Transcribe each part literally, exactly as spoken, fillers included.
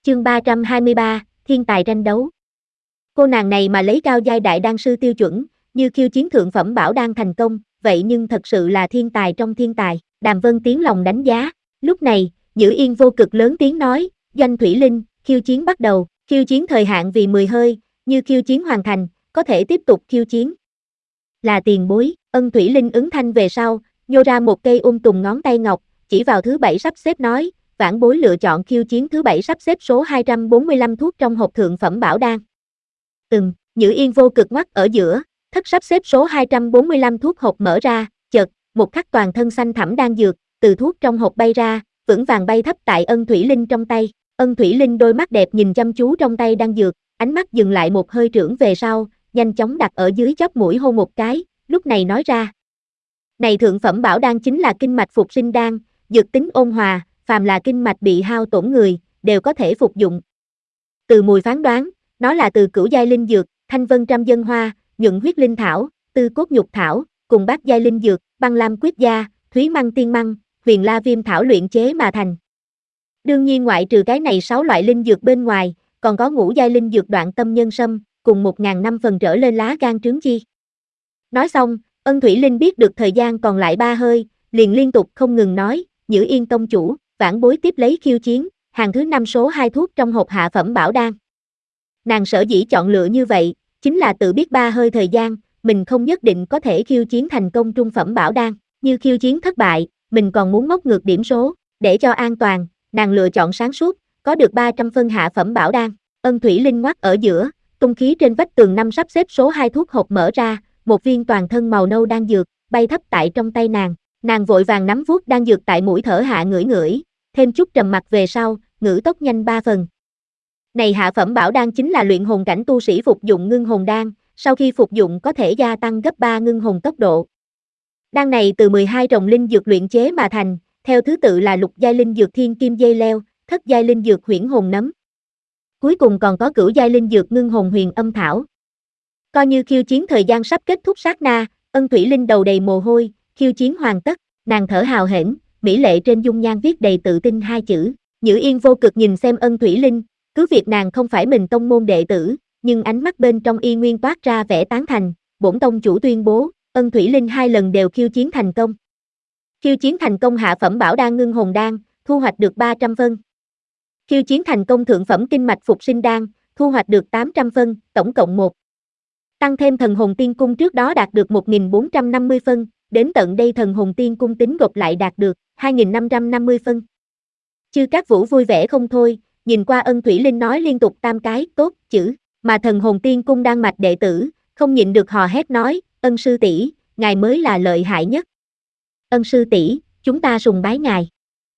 Chương ba trăm hai mươi ba, Thiên tài tranh đấu. Cô nàng này mà lấy cao giai đại đan sư tiêu chuẩn, như khiêu chiến thượng phẩm bảo đan thành công, vậy nhưng thật sự là thiên tài trong thiên tài. Đàm Vân tiếng lòng đánh giá. Lúc này, Nhữ Yên vô cực lớn tiếng nói, Doanh Thủy Linh, khiêu chiến bắt đầu, khiêu chiến thời hạn vì mười hơi, như khiêu chiến hoàn thành, có thể tiếp tục khiêu chiến. Là tiền bối, Ân Thủy Linh ứng thanh về sau, nhô ra một cây ung tùng ngón tay ngọc, chỉ vào thứ bảy sắp xếp nói, vãn bối lựa chọn khiêu chiến thứ bảy sắp xếp số hai trăm bốn mươi lăm thuốc trong hộp thượng phẩm bảo đan. Ừm, Nhữ Yên vô cực ngoắt ở giữa, thất sắp xếp số hai trăm bốn mươi lăm thuốc hộp mở ra, chợt, một khắc toàn thân xanh thẳm đan dược, từ thuốc trong hộp bay ra, vững vàng bay thấp tại Ân Thủy Linh trong tay. Ân Thủy Linh đôi mắt đẹp nhìn chăm chú trong tay đan dược, ánh mắt dừng lại một hơi trưởng về sau, nhanh chóng đặt ở dưới chóp mũi hôn một cái, lúc này nói ra. Này thượng phẩm bảo đan chính là kinh mạch phục sinh đan, dược tính ôn hòa, phàm là kinh mạch bị hao tổn người, đều có thể phục dụng. Từ mùi phán đoán, nó là từ cửu giai linh dược, thanh vân trăm dân hoa, nhuận huyết linh thảo, tư cốt nhục thảo, cùng bát giai linh dược, băng lam quyết gia, thúy măng tiên măng, huyền la viêm thảo luyện chế mà thành. Đương nhiên ngoại trừ cái này sáu loại linh dược bên ngoài, còn có ngũ giai linh dược đoạn tâm nhân sâm, cùng một ngàn năm phần trở lên lá gan trướng chi. Nói xong, Ân Thủy Linh biết được thời gian còn lại ba hơi, liền liên tục không ngừng nói, Nhữ Yên tông chủ, vãn bối tiếp lấy khiêu chiến, hàng thứ năm số hai thuốc trong hộp hạ phẩm bảo đan. Nàng sở dĩ chọn lựa như vậy, chính là tự biết ba hơi thời gian, mình không nhất định có thể khiêu chiến thành công trung phẩm bảo đan, như khiêu chiến thất bại, mình còn muốn móc ngược điểm số, để cho an toàn, nàng lựa chọn sáng suốt, có được ba trăm phân hạ phẩm bảo đan. Ân Thủy Linh ngoắt ở giữa, tung khí trên vách tường năm sắp xếp số hai thuốc hộp mở ra, một viên toàn thân màu nâu đan dược, bay thấp tại trong tay nàng, nàng vội vàng nắm vuốt đan dược tại mũi thở hạ ngửi ngửi, thêm chút trầm mặc về sau, ngữ tốc nhanh ba phần. Này hạ phẩm bảo đan chính là luyện hồn cảnh tu sĩ phục dụng ngưng hồn đan, sau khi phục dụng có thể gia tăng gấp ba ngưng hồn tốc độ. Đan này từ mười hai rồng linh dược luyện chế mà thành, theo thứ tự là lục giai linh dược thiên kim dây leo, thất giai linh dược huyễn hồn nấm. Cuối cùng còn có cửu giai linh dược ngưng hồn huyền âm thảo. Coi như khiêu chiến thời gian sắp kết thúc sát na, Ân Thủy Linh đầu đầy mồ hôi, khiêu chiến hoàn tất, nàng thở hào hển, mỹ lệ trên dung nhan viết đầy tự tin hai chữ. Nhữ Yên vô cực nhìn xem Ân Thủy Linh, cứ việc nàng không phải mình tông môn đệ tử, nhưng ánh mắt bên trong y nguyên toát ra vẻ tán thành, bổn tông chủ tuyên bố, Ân Thủy Linh hai lần đều khiêu chiến thành công. Khiêu chiến thành công hạ phẩm bảo đan ngưng hồn đan, thu hoạch được ba trăm phân. Khiêu chiến thành công thượng phẩm kinh mạch phục sinh đan, thu hoạch được tám trăm phân, tổng cộng một. Tăng thêm thần hồn tiên cung trước đó đạt được một nghìn bốn trăm năm mươi phân, đến tận đây thần hồn tiên cung tính gộp lại đạt được hai nghìn năm trăm năm mươi phân. Chư Cát Vũ vui vẻ không thôi, nhìn qua Ân Thủy Linh nói liên tục tam cái tốt chữ, mà thần hồn tiên cung đang mạch đệ tử, không nhịn được hò hét nói, Ân sư tỷ, ngài mới là lợi hại nhất. Ân sư tỷ, chúng ta sùng bái ngài.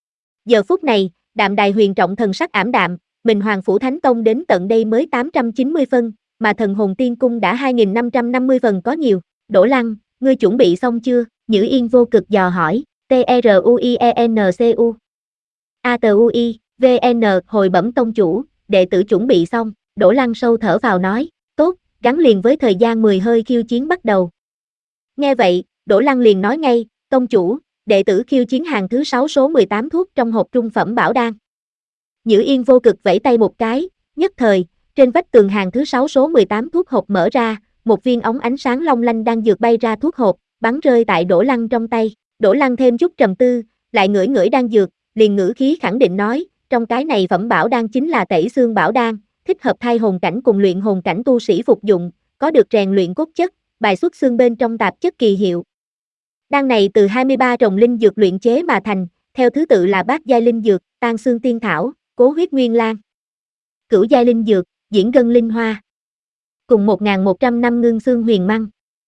Giờ phút này, Đạm Đài Huyền trọng thần sắc ảm đạm, mình Hoàng Phủ Thánh Tông đến tận đây mới tám trăm chín mươi phân, mà thần hồn tiên cung đã hai nghìn năm trăm năm mươi phần có nhiều. Đỗ Lăng, ngươi chuẩn bị xong chưa? Nhữ Yên vô cực dò hỏi, T R U I E N C U. A T U I, V N, hồi bẩm tông chủ, đệ tử chuẩn bị xong. Đỗ Lăng sâu thở vào nói, tốt, gắn liền với thời gian mười hơi khiêu chiến bắt đầu. Nghe vậy, Đỗ Lăng liền nói ngay, tông chủ, đệ tử khiêu chiến hàng thứ sáu số mười tám thuốc trong hộp trung phẩm bảo đan. Nhữ Yên vô cực vẫy tay một cái, nhất thời, trên vách tường hàng thứ sáu số mười tám thuốc hộp mở ra, một viên ống ánh sáng long lanh đang dược bay ra thuốc hộp, bắn rơi tại Đỗ Lăng trong tay. Đỗ Lăng thêm chút trầm tư, lại ngửi ngửi đan dược, liền ngữ khí khẳng định nói, trong cái này phẩm bảo đan chính là tẩy xương bảo đan, thích hợp thai hồn cảnh cùng luyện hồn cảnh tu sĩ phục dụng, có được rèn luyện cốt chất, bài xuất xương bên trong tạp chất kỳ hiệu. Đan này từ hai mươi ba rồng linh dược luyện chế mà thành, theo thứ tự là bát giai linh dược, tan xương tiên thảo, cố huyết nguyên lan. Cửu giai linh dược, diễn ngân linh hoa. Cùng một nghìn một trăm năm ngưng xương huyền măng.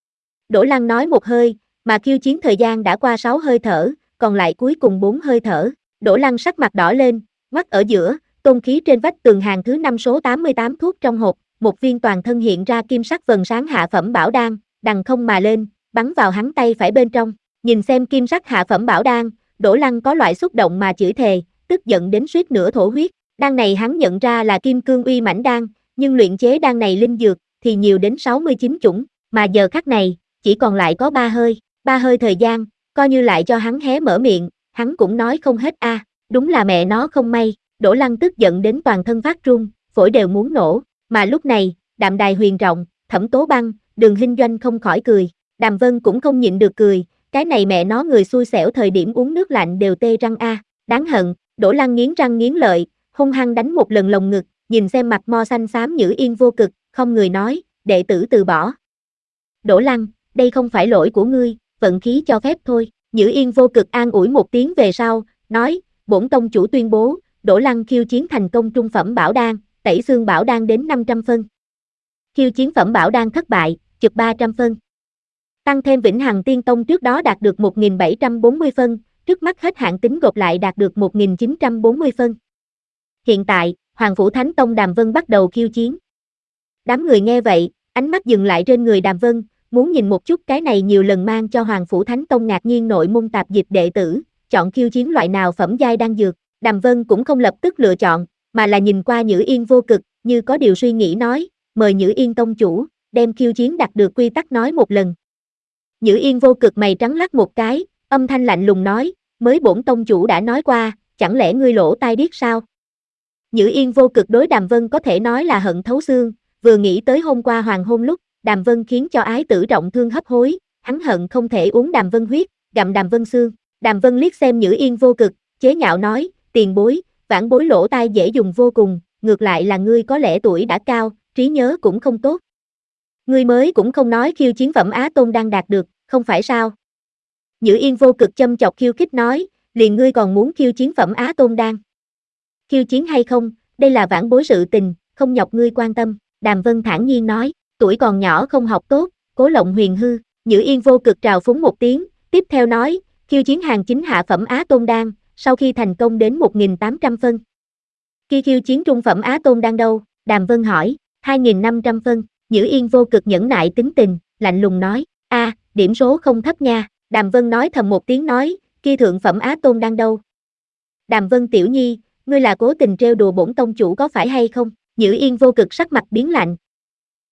Đỗ Lăng nói một hơi, mà khiêu chiến thời gian đã qua sáu hơi thở, còn lại cuối cùng bốn hơi thở. Đỗ Lăng sắc mặt đỏ lên, mắt ở giữa, tôn khí trên vách tường hàng thứ năm số tám mươi tám thuốc trong hộp, một viên toàn thân hiện ra kim sắc vầng sáng hạ phẩm bảo đan, đằng không mà lên, bắn vào hắn tay phải bên trong. Nhìn xem kim sắc hạ phẩm bảo đan, Đỗ Lăng có loại xúc động mà chửi thề, tức giận đến suýt nửa thổ huyết. Đan này hắn nhận ra là kim cương uy mãnh đan, nhưng luyện chế đan này linh dược thì nhiều đến sáu mươi chín chủng, mà giờ khắc này, chỉ còn lại có ba hơi, ba hơi thời gian, coi như lại cho hắn hé mở miệng, hắn cũng nói không hết a, à, đúng là mẹ nó không may. Đỗ Lăng tức giận đến toàn thân phát run, phổi đều muốn nổ, mà lúc này, Đạm Đài Huyền Trọng, Thẩm Tố Băng, Đường Hinh Doanh không khỏi cười, Đàm Vân cũng không nhịn được cười, cái này mẹ nó người xui xẻo thời điểm uống nước lạnh đều tê răng a, đáng hận. Đỗ Lăng nghiến răng nghiến lợi, hung hăng đánh một lần lồng ngực, nhìn xem mặt mo xanh xám Nhữ Yên Vô Cực, không người nói, đệ tử từ bỏ. Đỗ Lăng, đây không phải lỗi của ngươi, vận khí cho phép thôi. Nhữ Yên Vô Cực an ủi một tiếng về sau, nói, bổn tông chủ tuyên bố, Đỗ Lăng khiêu chiến thành công trung phẩm bảo đan, tẩy xương bảo đan đến năm trăm phân. Khiêu chiến phẩm bảo đan thất bại, chụp ba trăm phân. Tăng thêm Vĩnh Hằng Tiên Tông trước đó đạt được một nghìn bảy trăm bốn mươi phân, trước mắt hết hạn tính gộp lại đạt được một nghìn chín trăm bốn mươi phân. Hiện tại, Hoàng Phủ Thánh Tông Đàm Vân bắt đầu khiêu chiến. Đám người nghe vậy, ánh mắt dừng lại trên người Đàm Vân, muốn nhìn một chút cái này nhiều lần mang cho Hoàng Phủ Thánh Tông ngạc nhiên nội môn tạp dịch đệ tử, chọn khiêu chiến loại nào phẩm giai đan dược. Đàm Vân cũng không lập tức lựa chọn, mà là nhìn qua Nhữ Yên Vô Cực, như có điều suy nghĩ nói, mời Nhữ Yên Tông chủ, đem khiêu chiến đạt được quy tắc nói một lần. Nhữ Yên Vô Cực mày trắng lắc một cái, âm thanh lạnh lùng nói, mới bổn tông chủ đã nói qua, chẳng lẽ ngươi lỗ tai điếc sao? Nhữ Yên Vô Cực đối Đàm Vân có thể nói là hận thấu xương, vừa nghĩ tới hôm qua hoàng hôn lúc, Đàm Vân khiến cho ái tử trọng thương hấp hối, hắn hận không thể uống Đàm Vân huyết, gặm Đàm Vân xương. Đàm Vân liếc xem Nhữ Yên Vô Cực, chế nhạo nói, tiền bối, vãn bối lỗ tai dễ dùng vô cùng, ngược lại là ngươi có lẽ tuổi đã cao, trí nhớ cũng không tốt. Ngươi mới cũng không nói khiêu chiến phẩm Á Tôn đang đạt được, không phải sao? Nhữ Yên Vô Cực châm chọc khiêu khích nói, liền ngươi còn muốn khiêu chiến phẩm Á Tôn đan. Khiêu chiến hay không, đây là vãn bối sự tình, không nhọc ngươi quan tâm. Đàm Vân thản nhiên nói, tuổi còn nhỏ không học tốt, cố lộng huyền hư. Nhữ Yên Vô Cực trào phúng một tiếng, tiếp theo nói, khiêu chiến hàng chính hạ phẩm Á Tôn đan, sau khi thành công đến một nghìn tám trăm phân. Khi khiêu chiến trung phẩm Á Tôn đan đâu? Đàm Vân hỏi, hai nghìn năm trăm phân. Nhữ Yên Vô Cực nhẫn nại tính tình, lạnh lùng nói, a, à, điểm số không thấp nha. Đàm Vân nói thầm một tiếng nói, kia thượng phẩm Á Tôn đan đâu? Đàm Vân tiểu nhi, ngươi là cố tình trêu đùa bổn tông chủ có phải hay không? Nhữ Yên Vô Cực sắc mặt biến lạnh,